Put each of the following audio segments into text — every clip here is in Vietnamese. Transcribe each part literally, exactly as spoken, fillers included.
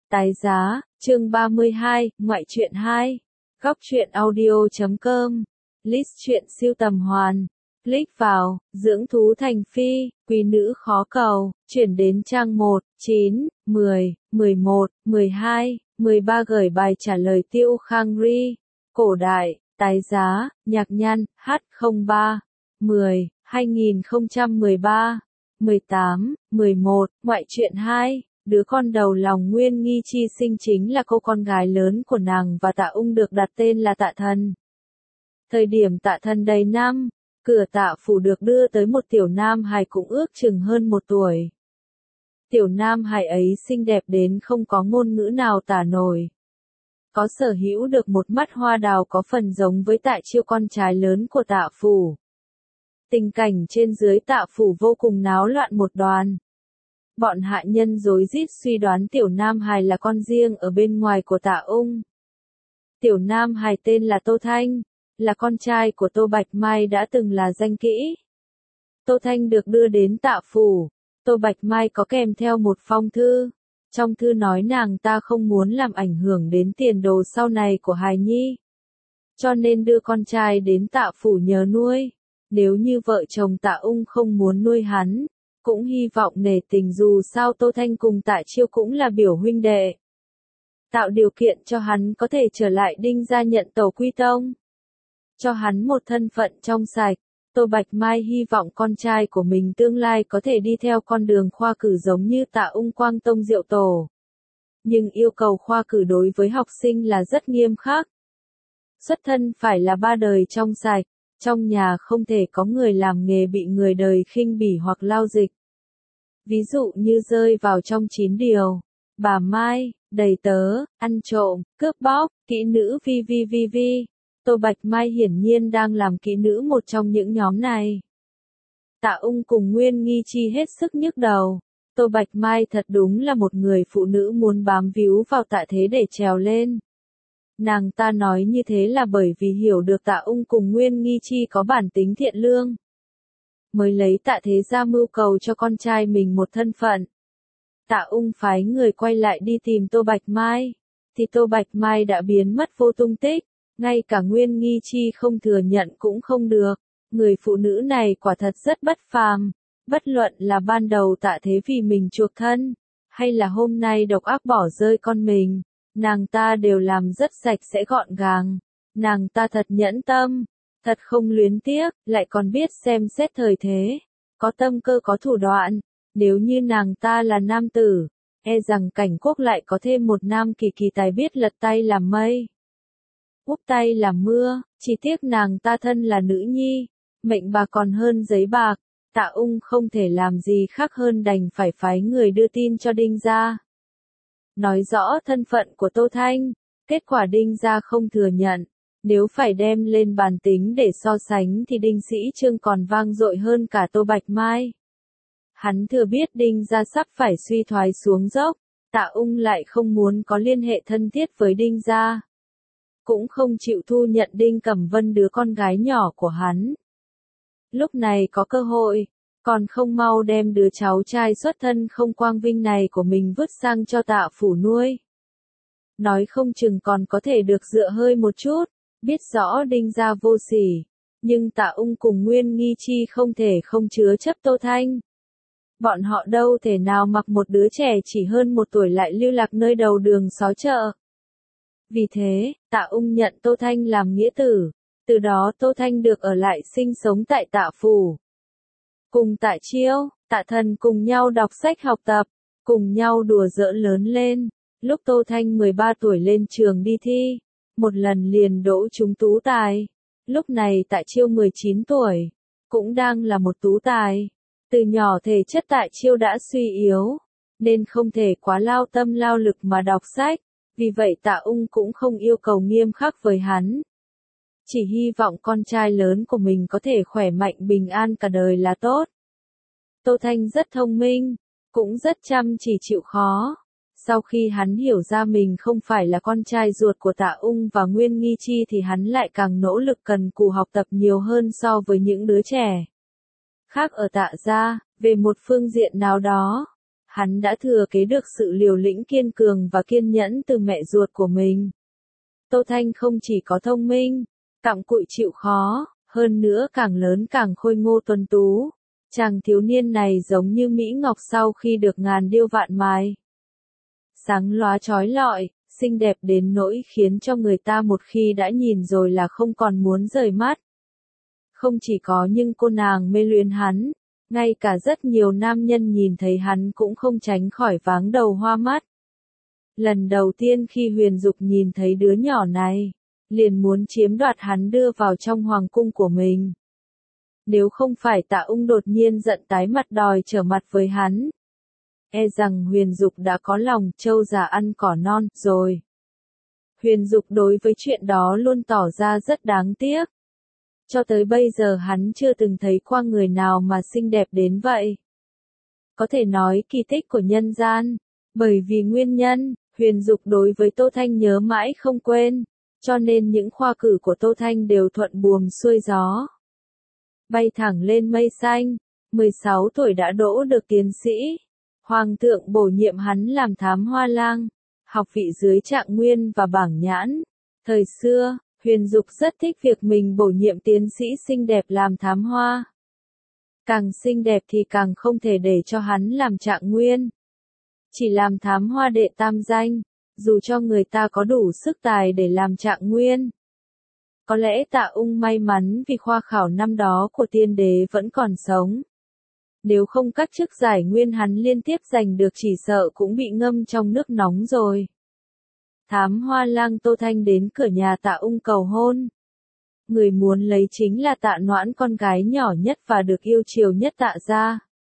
Tái giá, chương ba mươi hai, ngoại truyện hai. Góc truyện audio chấm com. List truyện siêu tầm hoàn. Click vào, dưỡng thú thành phi, quý nữ khó cầu, chuyển đến trang một, chín, mười, mười một, mười hai, mười ba gửi bài trả lời Tiêu Khang Ri. Cổ đại, tái giá, nhạc nhan, H không ba, mười, hai nghìn không trăm mười ba, mười tám, mười một, ngoại truyện hai. Đứa con đầu lòng Nguyên Nghi Chi sinh chính là cô con gái lớn của nàng và Tạ Ung được đặt tên là Tạ Thần. Thời điểm Tạ Thần đầy năm, cửa Tạ phủ được đưa tới một tiểu nam hài cũng ước chừng hơn một tuổi. Tiểu nam hài ấy xinh đẹp đến không có ngôn ngữ nào tả nổi. Có sở hữu được một mắt hoa đào có phần giống với Tạ Chiêu con trai lớn của Tạ phủ. Tình cảnh trên dưới Tạ phủ vô cùng náo loạn một đoàn. Bọn hạ nhân rối rít suy đoán tiểu nam hài là con riêng ở bên ngoài của Tạ Ung. Tiểu nam hài tên là Tô Thanh, là con trai của Tô Bạch Mai đã từng là danh kỹ. Tô Thanh được đưa đến Tạ phủ, Tô Bạch Mai có kèm theo một phong thư. Trong thư nói nàng ta không muốn làm ảnh hưởng đến tiền đồ sau này của hài nhi, cho nên đưa con trai đến Tạ phủ nhờ nuôi. Nếu như vợ chồng Tạ Ung không muốn nuôi hắn, cũng hy vọng nể tình dù sao Tô Thanh cùng Tạ Chiêu cũng là biểu huynh đệ. Tạo điều kiện cho hắn có thể trở lại Đinh gia nhận tẩu quy tông. Cho hắn một thân phận trong sạch, Tô Bạch Mai hy vọng con trai của mình tương lai có thể đi theo con đường khoa cử giống như Tạ Ung Quang Tông Diệu Tổ. Nhưng yêu cầu khoa cử đối với học sinh là rất nghiêm khắc. Xuất thân phải là ba đời trong sạch. Trong nhà không thể có người làm nghề bị người đời khinh bỉ hoặc lao dịch. Ví dụ như rơi vào trong chín điều, bà Mai, đầy tớ, ăn trộm, cướp bóc, kỹ nữ vi vi vi vi. Tô Bạch Mai hiển nhiên đang làm kỹ nữ một trong những nhóm này. Tạ Ung cùng Nguyên Nghi Chi hết sức nhức đầu. Tô Bạch Mai thật đúng là một người phụ nữ muốn bám víu vào Tạ Thế để trèo lên. Nàng ta nói như thế là bởi vì hiểu được Tạ Ung cùng Nguyên Nghi Chi có bản tính thiện lương, mới lấy Tạ Thế ra mưu cầu cho con trai mình một thân phận. Tạ Ung phái người quay lại đi tìm Tô Bạch Mai, thì Tô Bạch Mai đã biến mất vô tung tích, ngay cả Nguyên Nghi Chi không thừa nhận cũng không được. Người phụ nữ này quả thật rất bất phàm, bất luận là ban đầu Tạ Thế vì mình chuộc thân, hay là hôm nay độc ác bỏ rơi con mình. Nàng ta đều làm rất sạch sẽ gọn gàng. Nàng ta thật nhẫn tâm, thật không luyến tiếc, lại còn biết xem xét thời thế, có tâm cơ có thủ đoạn. Nếu như nàng ta là nam tử, e rằng Cảnh Quốc lại có thêm một nam kỳ kỳ tài biết lật tay làm mây, úp tay làm mưa. Chỉ tiếc nàng ta thân là nữ nhi, mệnh bà còn hơn giấy bạc. Tạ Ung không thể làm gì khác hơn đành phải phái người đưa tin cho Đinh gia, nói rõ thân phận của Tô Thanh. Kết quả Đinh gia không thừa nhận. Nếu phải đem lên bàn tính để so sánh thì Đinh Sĩ Trương còn vang dội hơn cả Tô Bạch Mai. Hắn thừa biết Đinh gia sắp phải suy thoái xuống dốc. Tạ Ung lại không muốn có liên hệ thân thiết với Đinh gia, cũng không chịu thu nhận Đinh Cẩm Vân đứa con gái nhỏ của hắn. Lúc này có cơ hội, còn không mau đem đứa cháu trai xuất thân không quang vinh này của mình vứt sang cho Tạ phủ nuôi. Nói không chừng còn có thể được dựa hơi một chút. Biết rõ Đinh gia vô sỉ, nhưng Tạ Ung cùng Nguyên Nghi Chi không thể không chứa chấp Tô Thanh. Bọn họ đâu thể nào mặc một đứa trẻ chỉ hơn một tuổi lại lưu lạc nơi đầu đường xó chợ. Vì thế, Tạ Ung nhận Tô Thanh làm nghĩa tử. Từ đó Tô Thanh được ở lại sinh sống tại Tạ phủ. Cùng Tạ Chiêu, Tạ Thần cùng nhau đọc sách học tập, cùng nhau đùa giỡn lớn lên. Lúc Tô Thanh mười ba tuổi lên trường đi thi, một lần liền đỗ trúng tú tài. Lúc này Tạ Chiêu mười chín tuổi, cũng đang là một tú tài. Từ nhỏ thể chất Tạ Chiêu đã suy yếu, nên không thể quá lao tâm lao lực mà đọc sách. Vì vậy Tạ Ung cũng không yêu cầu nghiêm khắc với hắn. Chỉ hy vọng con trai lớn của mình có thể khỏe mạnh bình an cả đời là tốt. Tô Thanh rất thông minh, cũng rất chăm chỉ chịu khó. Sau khi hắn hiểu ra mình không phải là con trai ruột của Tạ Ung và Nguyên Nghi Chi thì hắn lại càng nỗ lực cần cù học tập nhiều hơn so với những đứa trẻ khác ở Tạ gia. Về một phương diện nào đó, hắn đã thừa kế được sự liều lĩnh kiên cường và kiên nhẫn từ mẹ ruột của mình. Tô Thanh không chỉ có thông minh, cặm cụi chịu khó, hơn nữa càng lớn càng khôi ngô tuấn tú. Chàng thiếu niên này giống như Mỹ Ngọc sau khi được ngàn điêu vạn mài. Sáng lóa chói lọi, xinh đẹp đến nỗi khiến cho người ta một khi đã nhìn rồi là không còn muốn rời mắt. Không chỉ có những cô nàng mê luyến hắn, ngay cả rất nhiều nam nhân nhìn thấy hắn cũng không tránh khỏi váng đầu hoa mắt. Lần đầu tiên khi Huyền Dục nhìn thấy đứa nhỏ này, liền muốn chiếm đoạt hắn đưa vào trong hoàng cung của mình. Nếu không phải Tạ Ung đột nhiên giận tái mặt đòi trở mặt với hắn, e rằng Huyền Dục đã có lòng trâu già ăn cỏ non rồi. Huyền Dục đối với chuyện đó luôn tỏ ra rất đáng tiếc. Cho tới bây giờ hắn chưa từng thấy qua người nào mà xinh đẹp đến vậy. Có thể nói kỳ tích của nhân gian, bởi vì nguyên nhân, Huyền Dục đối với Tô Thanh nhớ mãi không quên, cho nên những khoa cử của Tô Thanh đều thuận buồm xuôi gió. Bay thẳng lên mây xanh, mười sáu tuổi đã đỗ được tiến sĩ. Hoàng thượng bổ nhiệm hắn làm thám hoa lang, học vị dưới Trạng Nguyên và Bảng Nhãn. Thời xưa, Huyền Dục rất thích việc mình bổ nhiệm tiến sĩ xinh đẹp làm thám hoa. Càng xinh đẹp thì càng không thể để cho hắn làm Trạng Nguyên. Chỉ làm thám hoa đệ tam danh, dù cho người ta có đủ sức tài để làm Trạng Nguyên. Có lẽ Tạ Ung may mắn vì khoa khảo năm đó của tiên đế vẫn còn sống. Nếu không các chức giải nguyên hắn liên tiếp giành được chỉ sợ cũng bị ngâm trong nước nóng rồi. Thám hoa lang Tô Thanh đến cửa nhà Tạ Ung cầu hôn. Người muốn lấy chính là Tạ Noãn, con gái nhỏ nhất và được yêu chiều nhất Tạ gia.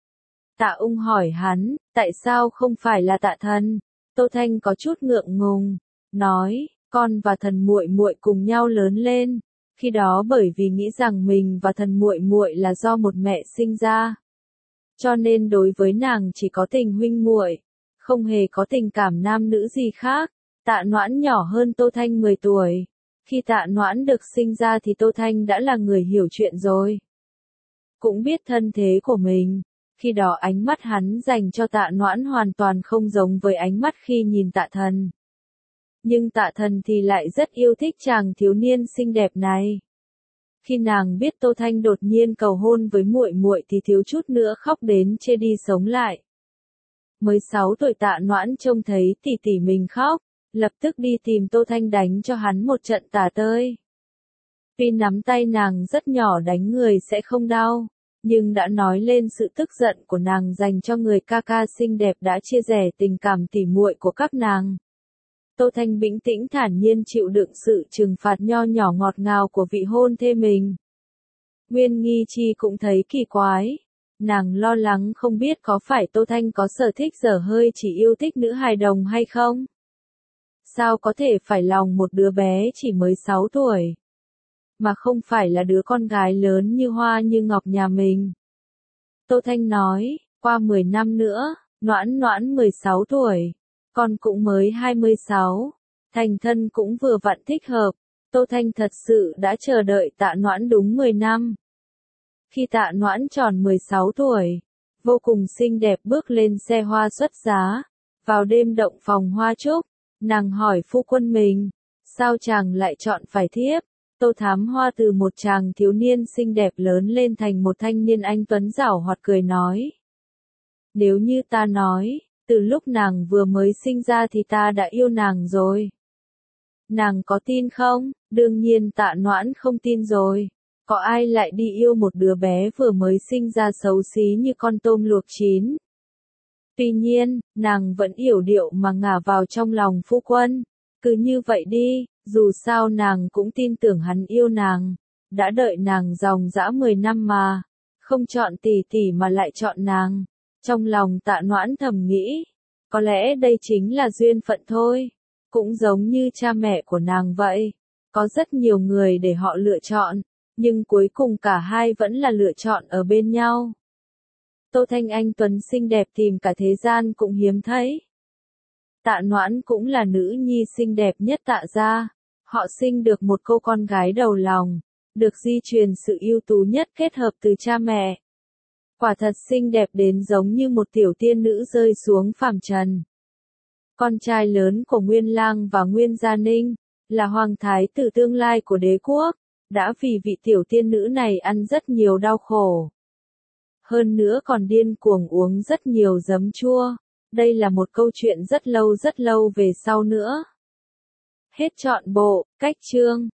Tạ Ung hỏi hắn, tại sao không phải là Tạ Thần? Tô Thanh có chút ngượng ngùng, nói, con và Thần muội muội cùng nhau lớn lên, khi đó bởi vì nghĩ rằng mình và Thần muội muội là do một mẹ sinh ra, cho nên đối với nàng chỉ có tình huynh muội, không hề có tình cảm nam nữ gì khác. Tạ Noãn nhỏ hơn Tô Thanh mười tuổi. Khi Tạ Noãn được sinh ra thì Tô Thanh đã là người hiểu chuyện rồi. Cũng biết thân thế của mình. Khi đó ánh mắt hắn dành cho Tạ Noãn hoàn toàn không giống với ánh mắt khi nhìn Tạ Thần. Nhưng Tạ Thần thì lại rất yêu thích chàng thiếu niên xinh đẹp này. Khi nàng biết Tô Thanh đột nhiên cầu hôn với muội muội thì thiếu chút nữa khóc đến chê đi sống lại. Mới sáu tuổi Tạ Noãn trông thấy tỷ tỷ mình khóc, lập tức đi tìm Tô Thanh đánh cho hắn một trận tả tơi. Tuy nắm tay nàng rất nhỏ đánh người sẽ không đau, nhưng đã nói lên sự tức giận của nàng dành cho người ca ca xinh đẹp đã chia rẽ tình cảm tỉ muội của các nàng. Tô Thanh bình tĩnh thản nhiên chịu đựng sự trừng phạt nho nhỏ ngọt ngào của vị hôn thê mình. Nguyên Nghi Chi cũng thấy kỳ quái. Nàng lo lắng không biết có phải Tô Thanh có sở thích dở hơi chỉ yêu thích nữ hài đồng hay không? Sao có thể phải lòng một đứa bé chỉ mới sáu tuổi? Mà không phải là đứa con gái lớn như hoa như ngọc nhà mình. Tô Thanh nói, qua mười năm nữa, Noãn Noãn mười sáu tuổi, con cũng mới hai mươi sáu, thành thân cũng vừa vặn thích hợp. Tô Thanh thật sự đã chờ đợi Tạ Noãn đúng mười năm. Khi Tạ Noãn tròn mười sáu tuổi, vô cùng xinh đẹp bước lên xe hoa xuất giá, vào đêm động phòng hoa trúc, nàng hỏi phu quân mình, sao chàng lại chọn phải thiếp? Tô Thám Hoa từ một chàng thiếu niên xinh đẹp lớn lên thành một thanh niên anh tuấn giảo hoạt cười nói. Nếu như ta nói, từ lúc nàng vừa mới sinh ra thì ta đã yêu nàng rồi. Nàng có tin không? Đương nhiên Tạ Noãn không tin rồi. Có ai lại đi yêu một đứa bé vừa mới sinh ra xấu xí như con tôm luộc chín? Tuy nhiên, nàng vẫn yểu điệu mà ngả vào trong lòng phu quân. Cứ như vậy đi, dù sao nàng cũng tin tưởng hắn yêu nàng. Đã đợi nàng dòng dã mười năm mà. Không chọn tỷ tỷ mà lại chọn nàng. Trong lòng Tạ Noãn thầm nghĩ. Có lẽ đây chính là duyên phận thôi. Cũng giống như cha mẹ của nàng vậy. Có rất nhiều người để họ lựa chọn. Nhưng cuối cùng cả hai vẫn là lựa chọn ở bên nhau. Tô Thanh anh tuấn xinh đẹp tìm cả thế gian cũng hiếm thấy. Tạ Noãn cũng là nữ nhi xinh đẹp nhất Tạ gia. Họ sinh được một cô con gái đầu lòng, được di truyền sự ưu tú nhất kết hợp từ cha mẹ. Quả thật xinh đẹp đến giống như một tiểu tiên nữ rơi xuống phàm trần. Con trai lớn của Nguyên Lang và Nguyên Gia Ninh, là hoàng thái tử tương lai của đế quốc, đã vì vị tiểu tiên nữ này ăn rất nhiều đau khổ. Hơn nữa còn điên cuồng uống rất nhiều giấm chua. Đây là một câu chuyện rất lâu rất lâu về sau nữa. Hết trọn bộ, cách chương.